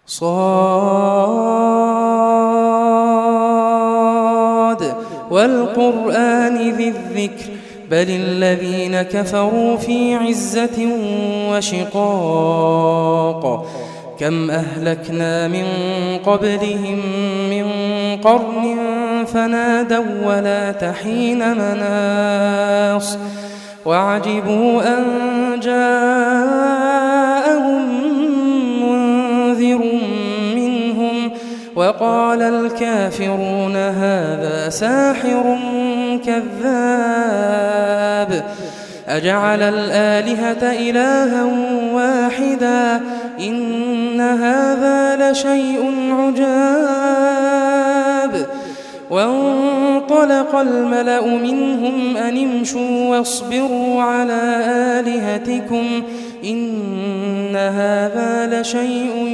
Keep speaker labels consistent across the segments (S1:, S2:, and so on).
S1: صاد والقرآن ذي الذكر بل الذين كفروا في عزة وشقاق كم أهلكنا من قبلهم من قرن فنادوا ولا تحين مناص وعجبوا أن جاءهم منذر منهم وقال الكافرون هذا ساحر كذاب أجعل الآلهة إلها واحدا إن هذا لشيء عجاب وانطلق الملأ منهم أن امشوا واصبروا على آلهتكم إن هذا لشيء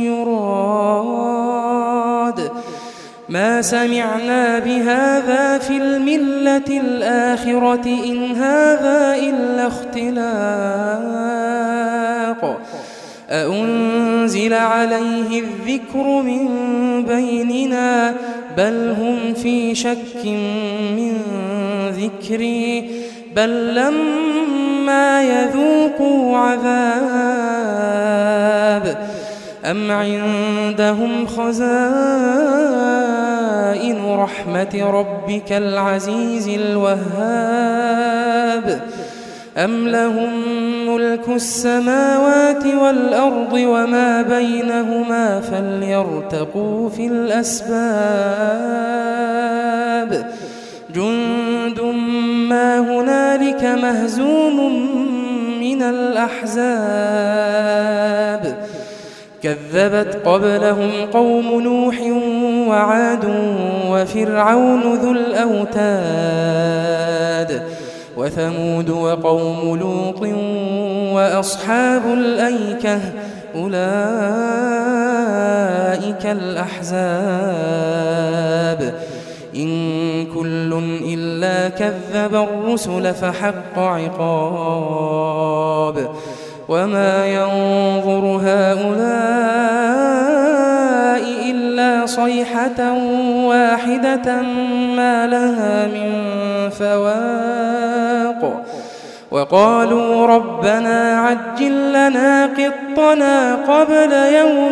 S1: يراد ما سمعنا بهذا في الملة الآخرة إن هذا إلا اختلاق أأنزل عليه الذكر من بيننا بل هم في شك من ذكري بل لما يذوقوا عذاب أم عندهم خزائن رحمة ربك العزيز الوهاب أم لهم ملك السماوات والأرض وما بينهما فليرتقوا في الأسباب جند ما هنالك مهزوم من الأحزاب كذبت قبلهم قوم نوح وعاد وفرعون ذو الأوتاد وثمود وقوم لوط وأصحاب الأيكة أولئك الأحزاب إن كل إلا كذب الرسل فحق عقاب وما ينظر هؤلاء إلا صيحة واحدة ما لها من فواق وقالوا ربنا عجل لنا قطنا قبل يوم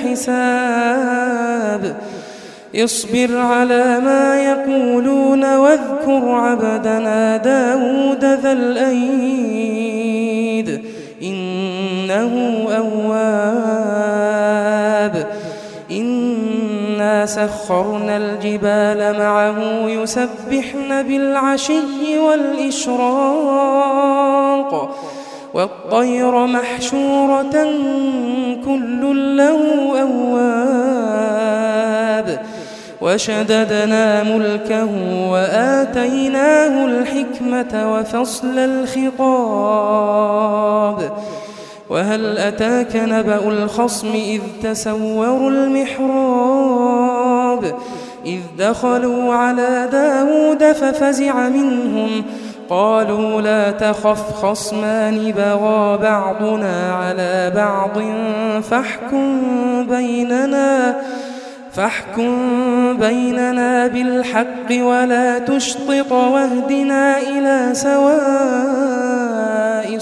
S1: الحساب اصبر على ما يقولون واذكر عبدنا داود ذا الأيد إنه أواب إنا سخرنا الجبال معه يسبحن بالعشي والإشراق والطير محشورة كل له أواب وشددنا ملكه وآتيناه الحكمة وفصل الخطاب وهل أتاك نبأ الخصم إذ تسوروا المحراب إذ دخلوا على داود ففزع منهم قالوا لا تخف خصمان بغى بعضنا على بعض فاحكم بيننا بالحق ولا تشطط واهدنا إلى سواء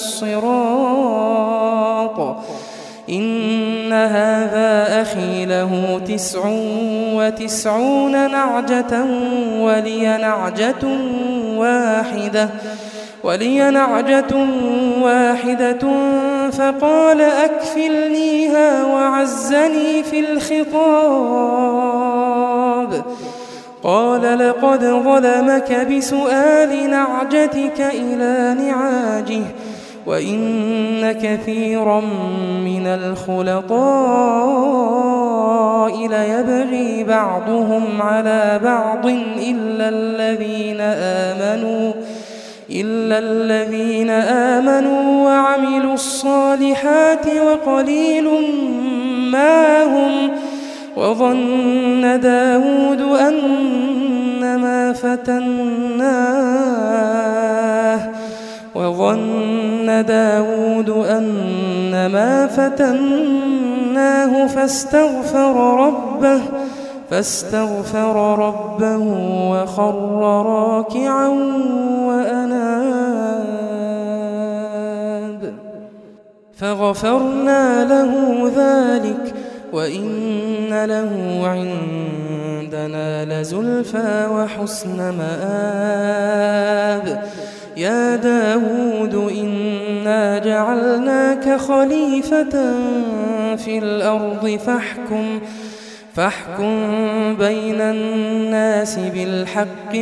S1: الصراط إن هذا أخي له 99 نعجة ولي نعجة واحدة فقال أكفلنيها وعزني في الخطاب قال لقد ظلمك بسؤال نعجتك إلى نعاجه وإن كثيرا من الخلطاء ليبغي بعضهم على بعض إلا الذين آمنوا وعملوا الصالحات وقليل ما هم وظن داود أنما فتناه فتناه فاستغفر ربه وخر راكعا وأناب فغفرنا له ذلك وإن له عندنا لزلفى وحسن مآب يا داود إنا جعلناك خليفة في الأرض فاحكم بين الناس بالحق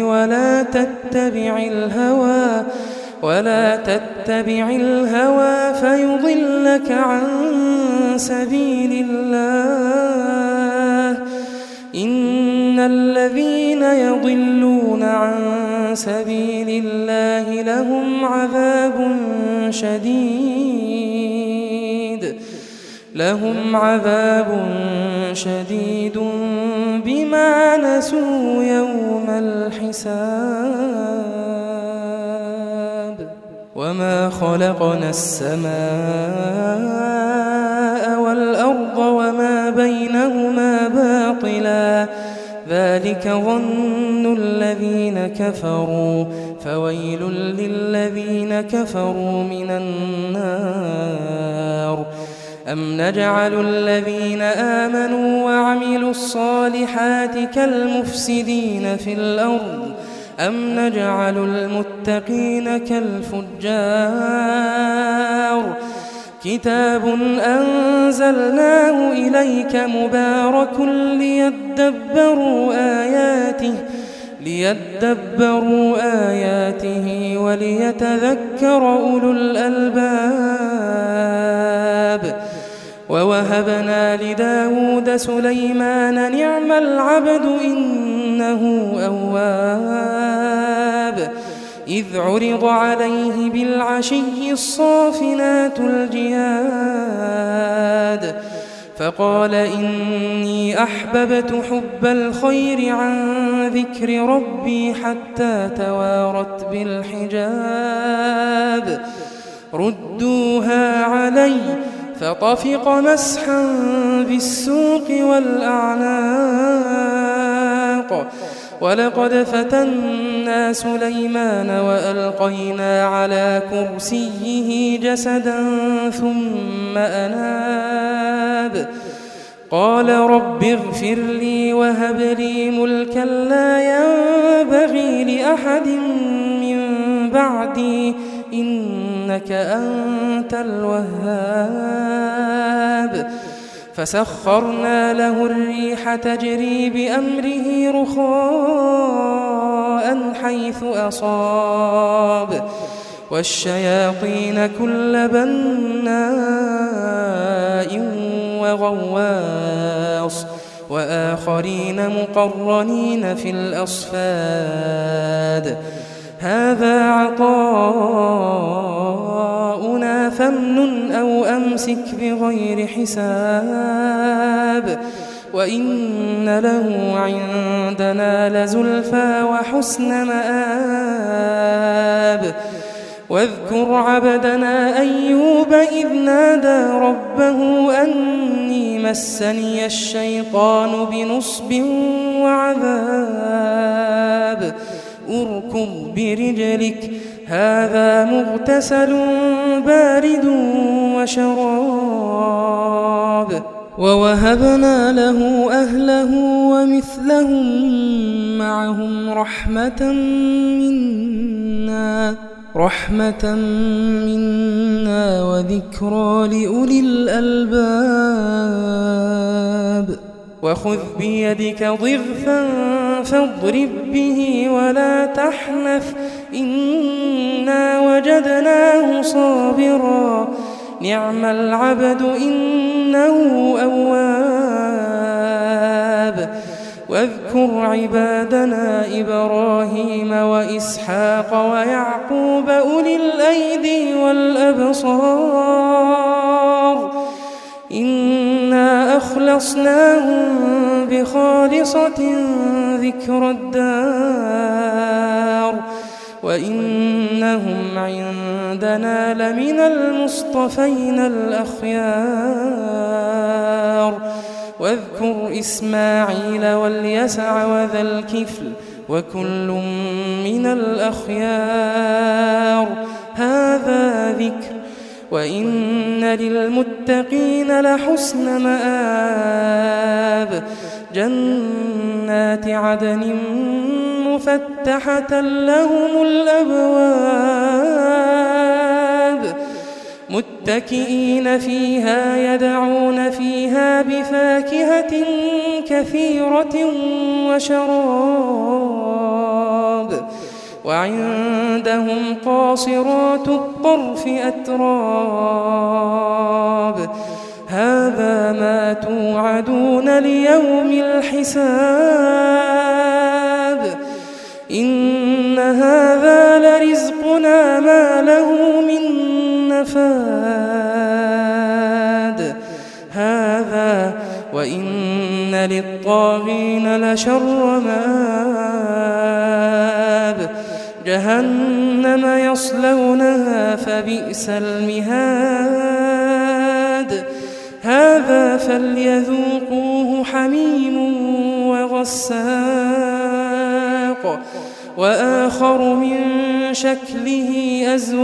S1: ولا تتبع الهوى فيضلك عن سبيل الله إن الذين يضلون عن سبيل الله لهم عذاب شديد بما نسوا يوم الحساب وما خلقنا السماء والأرض وما بينهما باطلا ذلك ظن الذين كفروا فويل للذين كفروا من النار أم نجعل الذين آمنوا وعملوا الصالحات كالمفسدين في الأرض أم نجعل المتقين كالفجار كتاب أنزلناه إليك مبارك ليدبروا آياته وليتذكر أولو الألباب ووهبنا لداود سليمان نعم العبد إنه أواب إذ عرض عليه بالعشي الصافنات الجياد فقال إني أحببت حب الخير عن ذكر ربي حتى توارت بالحجاب ردوها علي فطفق مسحا بالسوق والأعناق ولقد فتنا سليمان وألقينا على كرسيه جسدا ثم أناب قال رب اغفر لي وهب لي ملكا لا ينبغي لأحد من بعدي إنك أنت الوهاب فسخرنا له الريح تجري بأمره رخاء حيث أصاب والشياطين كل بناء وغواص وآخرين مقرنين في الأصفاد هذا عطاؤنا فامنن أو أمسك بغير حساب وإن له عندنا لزلفى وحسن مآب واذكر عبدنا أيوب إذ نادى ربه أني مسني الشيطان بنصب وعذاب اركض برجلك هذا مغتسل بارد وشراب ووهبنا له أهله ومثلهم معهم رحمة منا وذكرى لأولي الألباب وخذ بيدك ضغثا فاضرب به ولا تحنث إنا وجدناه صابرا نعم العبد إنه أواب واذكر عبادنا إبراهيم وإسحاق ويعقوب أولي الأيدي والأبصار إنا أخلصناهم بخالصة ذكر الدار وإنهم عندنا لمن المصطفين الأخيار واذكر إسماعيل واليسع وذا الكفل وكل من الأخيار هذا ذكر وإن للمتقين لحسن مآب جنات عدن مفتحة لهم الأبواب متكئين فيها يدعون فيها بفاكهة كثيرة وشراب وعندهم قاصرات الطرف أتراب هذا ما توعدون ليوم الحساب إن هذا لرزقنا ما له من نفاد هذا وإن للطاغين لشر مآب جهنم يصلونها فبئس المهاد هذا فليذوقوه حميم وغساق وآخر من شكله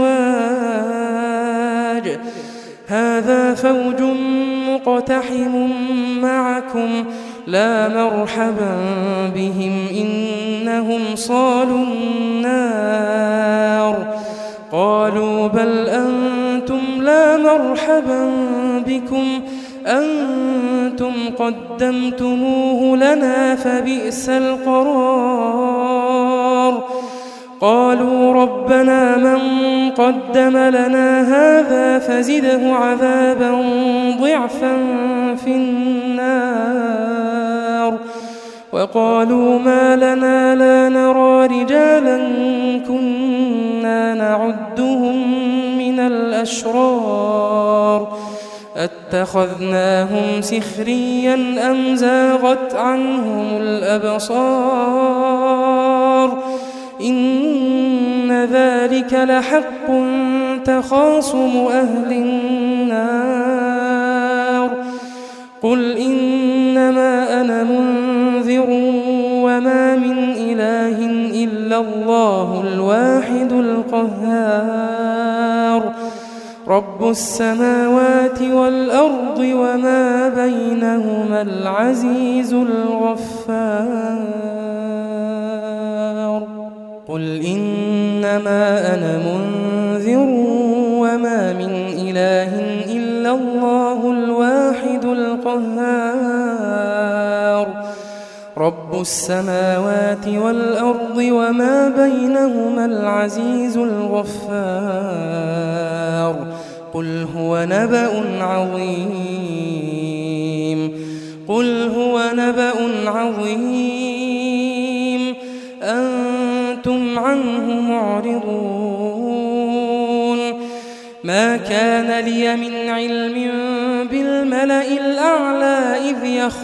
S1: أزواج هذا فوج مقتحم معكم لا مرحبا بهم إنهم صالوا النار قالوا بل أنتم لا مرحبا بكم أنتم قدمتموه لنا فبئس القرار قالوا ربنا من قدم لنا هذا فزده عذابا ضعفا في النار وقالوا ما لنا لا نرى رجالا كنا نعدهم من الأشرار اتخذناهم سخريا أم زاغت عنهم الأبصار إن ذلك لحق تخاصم أهل النار قل إنما أنا منذر وما من إله إلا الله الواحد القهار رب السماوات والأرض وما بينهما العزيز الغفار قل إنما أنا منذر وما من إله إلا الله الواحد القهار رب السماوات والأرض وما بينهما العزيز الغفار قل هو نبأ عظيم قل هو نبأ عظيم أنتم عنه معرضون ما كان لي من علم بالملأ الأعلى إذ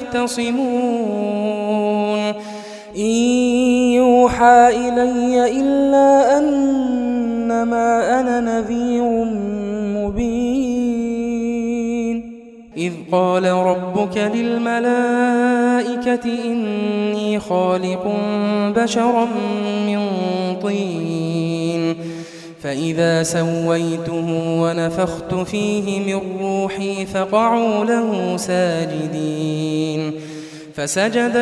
S1: يختصمون إن يوحى إلي إلا أنما أنا نذير مبين إذ قال ربك للملائكة إني خالق بشرا من طين فإذا سويته ونفخت فيه من روحي فقعوا له ساجدين فسجد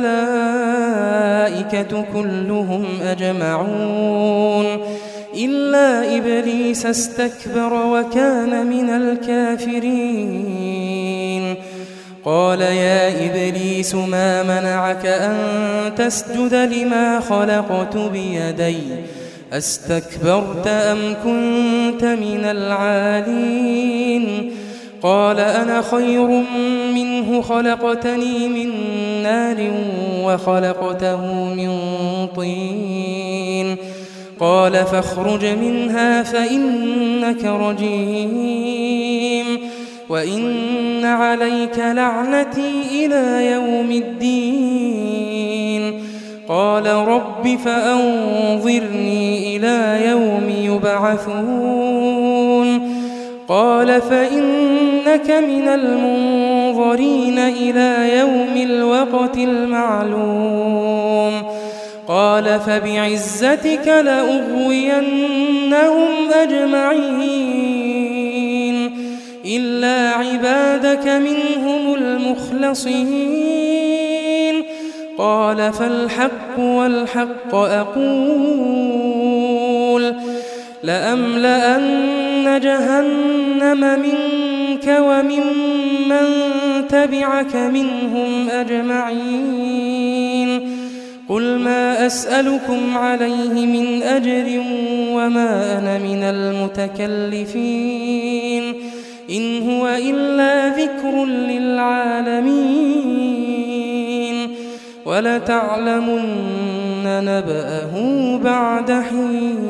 S1: الملائكة كلهم أجمعون إلا إبليس استكبر وكان من الكافرين قال يا إبليس ما منعك أن تسجد لما خلقت بيدي أستكبرت أم كنت من العالين قال أنا خير منه خلقتني من نار وخلقته من طين قال فاخرج منها فإنك رجيم وإن عليك لعنتي إلى يوم الدين قال رب فأنظرني إلى يوم يبعثون قال فإنك من المنظرين إلى يوم الوقت المعلوم قال فبعزتك لأغوينهم أجمعين إلا عبادك منهم المخلصين قال فالحق والحق أقول لأملأن جهنم منك وممن تبعك منهم أجمعين قل ما أسألكم عليه من أجر وما أنا من المتكلفين إن هو إلا ذكر للعالمين ولتعلمن نبأه بعد حين